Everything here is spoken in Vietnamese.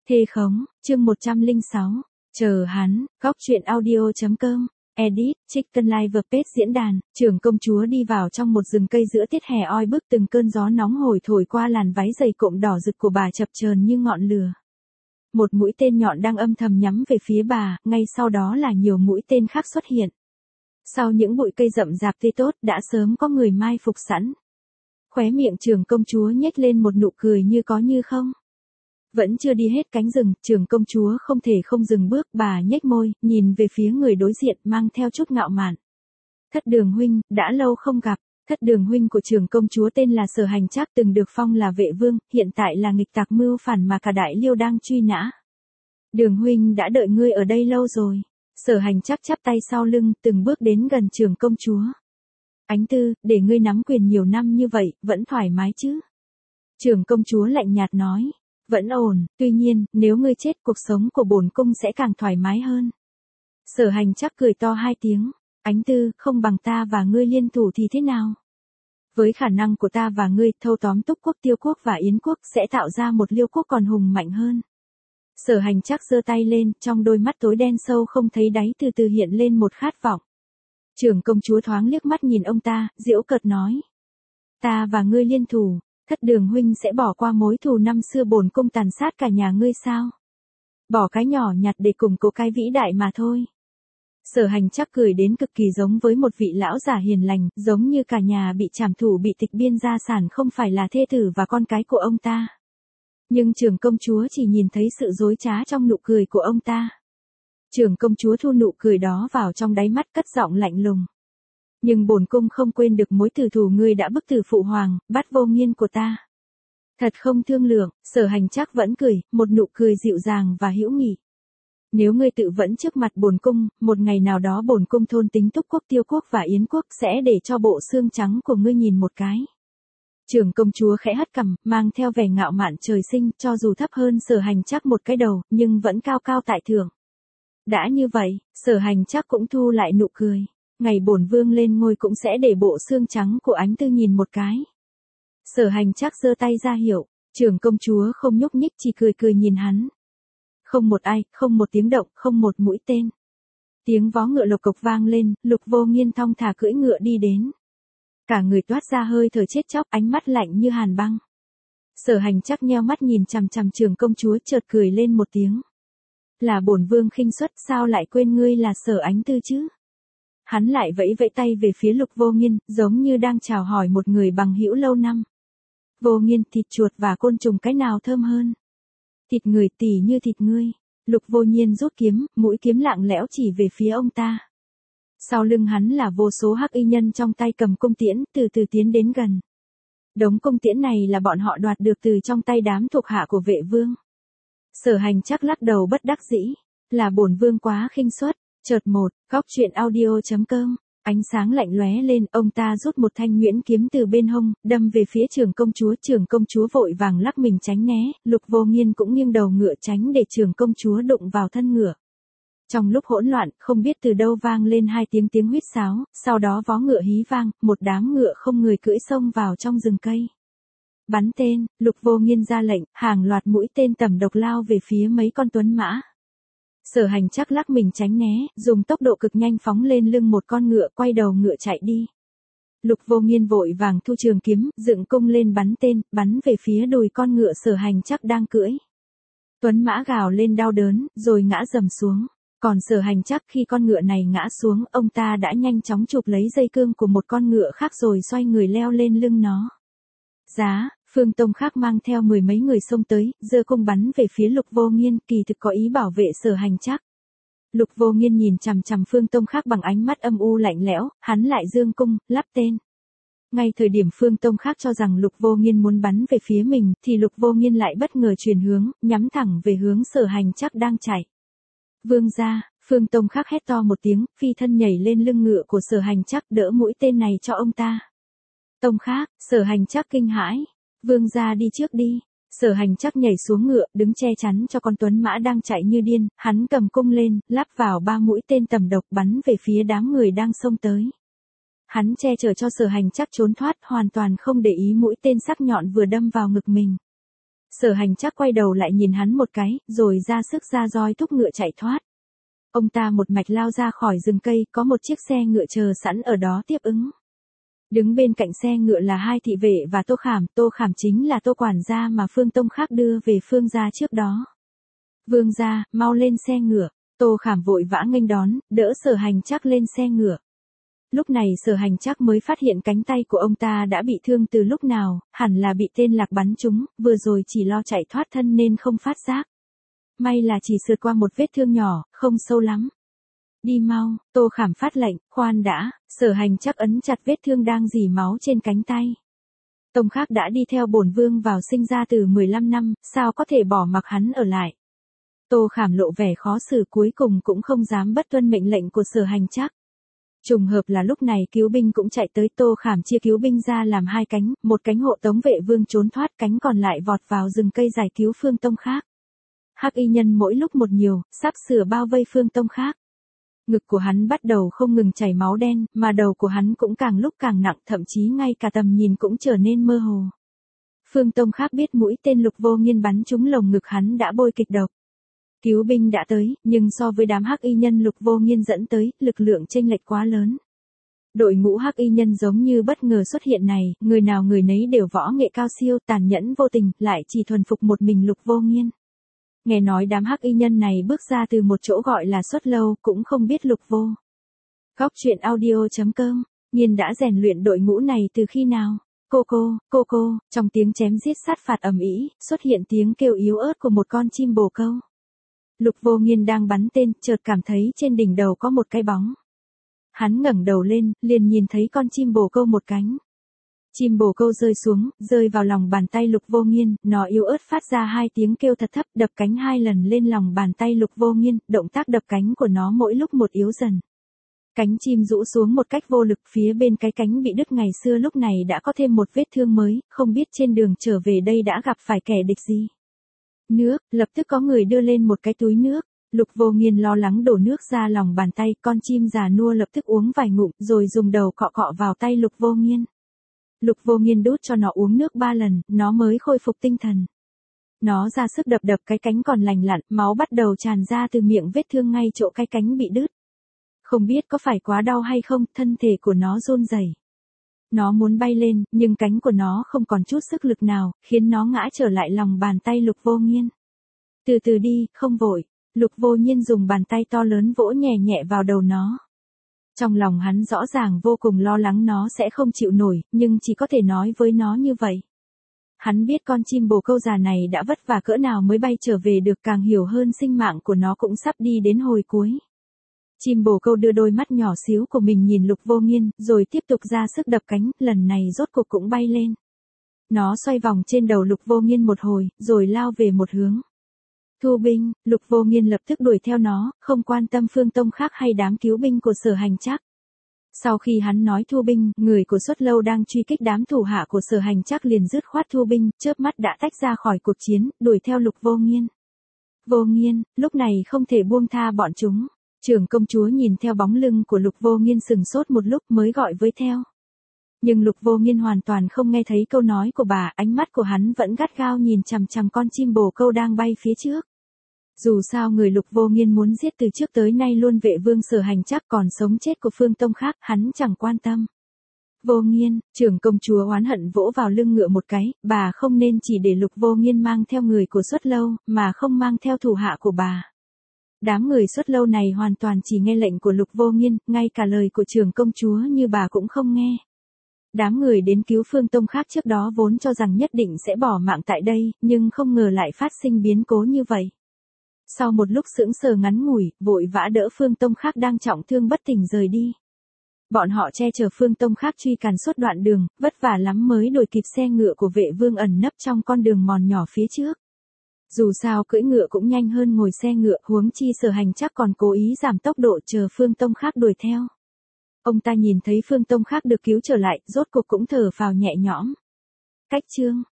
Thê khống, chương 106. Chờ hắn, góc truyện audio.com. Edit, Chicken Live Page diễn đàn, trưởng công chúa đi vào trong một rừng cây giữa tiết hè oi bức, từng cơn gió nóng hổi thổi qua làn váy dày cộm đỏ rực của bà chập chờn như ngọn lửa. Một mũi tên nhọn đang âm thầm nhắm về phía bà, ngay sau đó là nhiều mũi tên khác xuất hiện. Sau những bụi cây rậm rạp tươi tốt đã sớm có người mai phục sẵn. Khóe miệng trưởng công chúa nhếch lên một nụ cười như có như không. Vẫn chưa đi hết cánh rừng, trưởng công chúa không thể không dừng bước, bà nhếch môi, nhìn về phía người đối diện mang theo chút ngạo mạn. Thất Đường huynh, đã lâu không gặp. Thất Đường huynh của trưởng công chúa tên là Sở Hành Trác, từng được phong là vệ vương, hiện tại là nghịch tặc mưu phản mà cả Đại Liêu đang truy nã. Đường huynh đã đợi ngươi ở đây lâu rồi. Sở Hành Trác chắp tay sau lưng, từng bước đến gần trưởng công chúa. Ánh Tư, để ngươi nắm quyền nhiều năm như vậy, vẫn thoải mái chứ? Trưởng công chúa lạnh nhạt nói. Vẫn ổn, tuy nhiên, nếu ngươi chết cuộc sống của bổn cung sẽ càng thoải mái hơn. Sở Hành Trác cười to hai tiếng. Ánh Tư, không bằng ta và ngươi liên thủ thì thế nào? Với khả năng của ta và ngươi, thâu tóm Túc quốc, Tiêu quốc và Yến quốc sẽ tạo ra một Liêu quốc còn hùng mạnh hơn. Sở Hành Trác giơ tay lên, trong đôi mắt tối đen sâu không thấy đáy từ từ hiện lên một khát vọng. Trưởng công chúa thoáng liếc mắt nhìn ông ta, giễu cợt nói. Ta và ngươi liên thủ, Thất Đường huynh sẽ bỏ qua mối thù năm xưa bổn cung tàn sát cả nhà ngươi sao? Bỏ cái nhỏ nhặt để củng cố cái vĩ đại mà thôi. Sở Hành Trác cười đến cực kỳ giống với một vị lão già hiền lành, giống như cả nhà bị trảm thủ bị tịch biên gia sản không phải là thê tử và con cái của ông ta. Nhưng trưởng công chúa chỉ nhìn thấy sự dối trá trong nụ cười của ông ta. Trưởng công chúa thu nụ cười đó vào trong đáy mắt, cất giọng lạnh lùng. Nhưng bổn cung không quên được mối tử thù ngươi đã bức tử phụ hoàng, bắt Vô Nghiên của ta. Thật không thương lượng, Sở Hành Trác vẫn cười, một nụ cười dịu dàng và hữu nghị. Nếu ngươi tự vẫn trước mặt bổn cung, một ngày nào đó bổn cung thôn tính Túc quốc, Tiêu quốc và Yến quốc sẽ để cho bộ xương trắng của ngươi nhìn một cái. Trưởng công chúa khẽ hất cằm, mang theo vẻ ngạo mạn trời sinh, cho dù thấp hơn Sở Hành Trác một cái đầu, nhưng vẫn cao cao tại thượng. Đã như vậy, Sở Hành Trác cũng thu lại nụ cười. Ngày bổn vương lên ngôi cũng sẽ để bộ xương trắng của Ánh Tư nhìn một cái. Sở Hành Trác giơ tay ra hiệu, trưởng công chúa không nhúc nhích, chỉ cười cười nhìn hắn. Không một ai, không một tiếng động, không một mũi tên. Tiếng vó ngựa lộc cộc vang lên, Lục Vô Nghiên thong thả cưỡi ngựa đi đến. Cả người toát ra hơi thở chết chóc, ánh mắt lạnh như hàn băng. Sở Hành Trác nheo mắt nhìn chằm chằm trưởng công chúa, chợt cười lên một tiếng. Là bổn vương khinh suất, sao lại quên ngươi là Sở Ánh Tư chứ? Hắn lại vẫy vẫy tay về phía Lục Vô Nghiên, giống như đang chào hỏi một người bằng hữu lâu năm. Vô Nghiên, thịt chuột và côn trùng cái nào thơm hơn? Thịt người tỉ như thịt ngươi. Lục Vô Nghiên rút kiếm, mũi kiếm lặng lẽo chỉ về phía ông ta. Sau lưng hắn là vô số hắc y nhân trong tay cầm cung tiễn, từ từ tiến đến gần. Đống cung tiễn này là bọn họ đoạt được từ trong tay đám thuộc hạ của vệ vương. Sở Hành Trác lắc đầu bất đắc dĩ. Là bổn vương quá khinh suất. Chợt một, góc truyện audio.com. Ánh sáng lạnh lóe lên, ông ta rút một thanh nhuyễn kiếm từ bên hông, đâm về phía trưởng công chúa vội vàng lắc mình tránh né, Lục Vô Nghiên cũng nghiêng đầu ngựa tránh để trưởng công chúa đụng vào thân ngựa. Trong lúc hỗn loạn, không biết từ đâu vang lên hai tiếng huýt sáo, sau đó vó ngựa hí vang, một đám ngựa không người cưỡi xông vào trong rừng cây. Bắn tên, Lục Vô Nghiên ra lệnh, hàng loạt mũi tên tầm độc lao về phía mấy con tuấn mã. Sở Hành Trác lắc mình tránh né, dùng tốc độ cực nhanh phóng lên lưng một con ngựa, quay đầu ngựa chạy đi. Lục Vô Nghiên vội vàng thu trường kiếm, dựng cung lên bắn tên, bắn về phía đùi con ngựa Sở Hành Trác đang cưỡi. Tuấn mã gào lên đau đớn, rồi ngã rầm xuống. Còn Sở Hành Trác khi con ngựa này ngã xuống, ông ta đã nhanh chóng chụp lấy dây cương của một con ngựa khác rồi xoay người leo lên lưng nó. Giá, Phương Tông khác mang theo mười mấy người xông tới, giơ cung bắn về phía Lục Vô Nghiên, kỳ thực có ý bảo vệ Sở Hành Trác. Lục Vô Nghiên nhìn chằm chằm Phương Tông khác bằng ánh mắt âm u lạnh lẽo, hắn lại giương cung, lắp tên. Ngay thời điểm Phương Tông khác cho rằng Lục Vô Nghiên muốn bắn về phía mình, thì Lục Vô Nghiên lại bất ngờ chuyển hướng, nhắm thẳng về hướng Sở Hành Trác đang chạy. Vương gia, Phương Tông khác hét to một tiếng, phi thân nhảy lên lưng ngựa của Sở Hành Trác, đỡ mũi tên này cho ông ta. Tông khác, Sở Hành Trác kinh hãi. Vương gia đi trước đi. Sở Hành Trác nhảy xuống ngựa, đứng che chắn cho con tuấn mã đang chạy như điên, hắn cầm cung lên, lắp vào 3 mũi tên tầm độc bắn về phía đám người đang xông tới. Hắn che chở cho Sở Hành Trác trốn thoát, hoàn toàn không để ý mũi tên sắc nhọn vừa đâm vào ngực mình. Sở Hành Trác quay đầu lại nhìn hắn một cái, rồi ra sức ra roi thúc ngựa chạy thoát. Ông ta một mạch lao ra khỏi rừng cây, có một chiếc xe ngựa chờ sẵn ở đó tiếp ứng. Đứng bên cạnh xe ngựa là hai thị vệ và Tô Khảm chính là Tô quản gia mà Phương Tông Khác đưa về Phương gia trước đó. Vương gia, mau lên xe ngựa. Tô Khảm vội vã nghênh đón, đỡ Sở Hành Trác lên xe ngựa. Lúc này Sở Hành Trác mới phát hiện cánh tay của ông ta đã bị thương từ lúc nào, hẳn là bị tên lạc bắn trúng, vừa rồi chỉ lo chạy thoát thân nên không phát giác. May là chỉ sượt qua một vết thương nhỏ, không sâu lắm. Đi mau, Tô Khảm phát lệnh, khoan đã. Sở Hành Trác ấn chặt vết thương đang rỉ máu trên cánh tay. Tông Khác đã đi theo bổn vương vào sinh ra từ 15 năm, sao có thể bỏ mặc hắn ở lại. Tô Khảm lộ vẻ khó xử, cuối cùng cũng không dám bất tuân mệnh lệnh của Sở Hành Trác. Trùng hợp là lúc này cứu binh cũng chạy tới, Tô Khảm chia cứu binh ra làm hai cánh, một cánh hộ tống vệ vương trốn thoát, cánh còn lại vọt vào rừng cây giải cứu Phương Tông Khác. Hắc y nhân mỗi lúc một nhiều, sắp sửa bao vây Phương Tông Khác. Ngực của hắn bắt đầu không ngừng chảy máu đen, mà đầu của hắn cũng càng lúc càng nặng, thậm chí ngay cả tầm nhìn cũng trở nên mơ hồ. Phương Tông Khác biết mũi tên Lục Vô Nghiên bắn trúng lồng ngực hắn đã bôi kịch độc. Cứu binh đã tới, nhưng so với đám hắc y nhân Lục Vô Nghiên dẫn tới, lực lượng chênh lệch quá lớn. Đội ngũ hắc y nhân giống như bất ngờ xuất hiện này, người nào người nấy đều võ nghệ cao siêu, tàn nhẫn vô tình, lại chỉ thuần phục một mình Lục Vô Nghiên. Nghe nói đám hắc y nhân này bước ra từ một chỗ gọi là Xuất Lâu, cũng không biết Lục Vô. Góc truyện audio.com, Nghiên đã rèn luyện đội ngũ này từ khi nào? Cô, trong tiếng chém giết sát phạt ầm ĩ, xuất hiện tiếng kêu yếu ớt của một con chim bồ câu. Lục Vô Nghiên đang bắn tên, chợt cảm thấy trên đỉnh đầu có một cái bóng. Hắn ngẩng đầu lên, liền nhìn thấy con chim bồ câu một cánh. Chim bồ câu rơi xuống, rơi vào lòng bàn tay Lục Vô Nghiên, nó yếu ớt phát ra hai tiếng kêu thật thấp, đập cánh hai lần lên lòng bàn tay Lục Vô Nghiên, động tác đập cánh của nó mỗi lúc một yếu dần. Cánh chim rũ xuống một cách vô lực, phía bên cái cánh bị đứt ngày xưa lúc này đã có thêm một vết thương mới, không biết trên đường trở về đây đã gặp phải kẻ địch gì. Nước, lập tức có người đưa lên một cái túi nước. Lục Vô Nghiên lo lắng đổ nước ra lòng bàn tay, con chim già nua lập tức uống vài ngụm, rồi dùng đầu cọ cọ vào tay Lục Vô Nghiên. Lục Vô Nghiên đút cho nó uống nước 3 lần, nó mới khôi phục tinh thần. Nó ra sức đập cái cánh còn lành lặn, máu bắt đầu tràn ra từ miệng vết thương ngay chỗ cái cánh bị đứt. Không biết có phải quá đau hay không, thân thể của nó run rẩy. Nó muốn bay lên, nhưng cánh của nó không còn chút sức lực nào, khiến nó ngã trở lại lòng bàn tay Lục Vô Nghiên. Từ từ đi, không vội. Lục Vô Nghiên dùng bàn tay to lớn vỗ nhẹ nhẹ vào đầu nó. Trong lòng hắn rõ ràng vô cùng lo lắng nó sẽ không chịu nổi, nhưng chỉ có thể nói với nó như vậy. Hắn biết con chim bồ câu già này đã vất vả cỡ nào mới bay trở về được, càng hiểu hơn sinh mạng của nó cũng sắp đi đến hồi cuối. Chim bồ câu đưa đôi mắt nhỏ xíu của mình nhìn Lục Vô Nghiên, rồi tiếp tục ra sức đập cánh, lần này rốt cuộc cũng bay lên. Nó xoay vòng trên đầu Lục Vô Nghiên một hồi, rồi lao về một hướng. Thu binh, Lục Vô Nghiên lập tức đuổi theo nó, không quan tâm Phương Tông Khác hay đám cứu binh của Sở Hành Trác. Sau khi hắn nói thu binh, người của Xuất Lâu đang truy kích đám thủ hạ của Sở Hành Trác liền dứt khoát thu binh, chớp mắt đã tách ra khỏi cuộc chiến, đuổi theo Lục Vô Nghiên. Vô Nghiên, lúc này không thể buông tha bọn chúng. Trưởng công chúa nhìn theo bóng lưng của Lục Vô Nghiên sừng sốt một lúc mới gọi với theo. Nhưng Lục Vô Nghiên hoàn toàn không nghe thấy câu nói của bà, ánh mắt của hắn vẫn gắt gao nhìn chằm chằm con chim bồ câu đang bay phía trước. Dù sao người Lục Vô Nghiên muốn giết từ trước tới nay luôn vệ vương Sở Hành Trác, còn sống chết của Phương Tông Khác, hắn chẳng quan tâm. Vô Nghiên, trưởng công chúa oán hận vỗ vào lưng ngựa một cái, bà không nên chỉ để Lục Vô Nghiên mang theo người của Xuất Lâu, mà không mang theo thủ hạ của bà. Đám người Xuất Lâu này hoàn toàn chỉ nghe lệnh của Lục Vô Nghiên, ngay cả lời của trưởng công chúa như bà cũng không nghe. Đám người đến cứu Phương Tông Khác trước đó vốn cho rằng nhất định sẽ bỏ mạng tại đây, nhưng không ngờ lại phát sinh biến cố như vậy. Sau một lúc sững sờ ngắn ngủi, vội vã đỡ Phương Tông Khác đang trọng thương bất tỉnh rời đi. Bọn họ che chở Phương Tông Khác truy càn suốt đoạn đường, vất vả lắm mới đuổi kịp xe ngựa của vệ vương ẩn nấp trong con đường mòn nhỏ phía trước. Dù sao cưỡi ngựa cũng nhanh hơn ngồi xe ngựa, huống chi Sở Hành Trác còn cố ý giảm tốc độ chờ Phương Tông Khác đuổi theo. Ông ta nhìn thấy Phương Tông Khác được cứu trở lại, rốt cuộc cũng thở phào nhẹ nhõm. Cách chương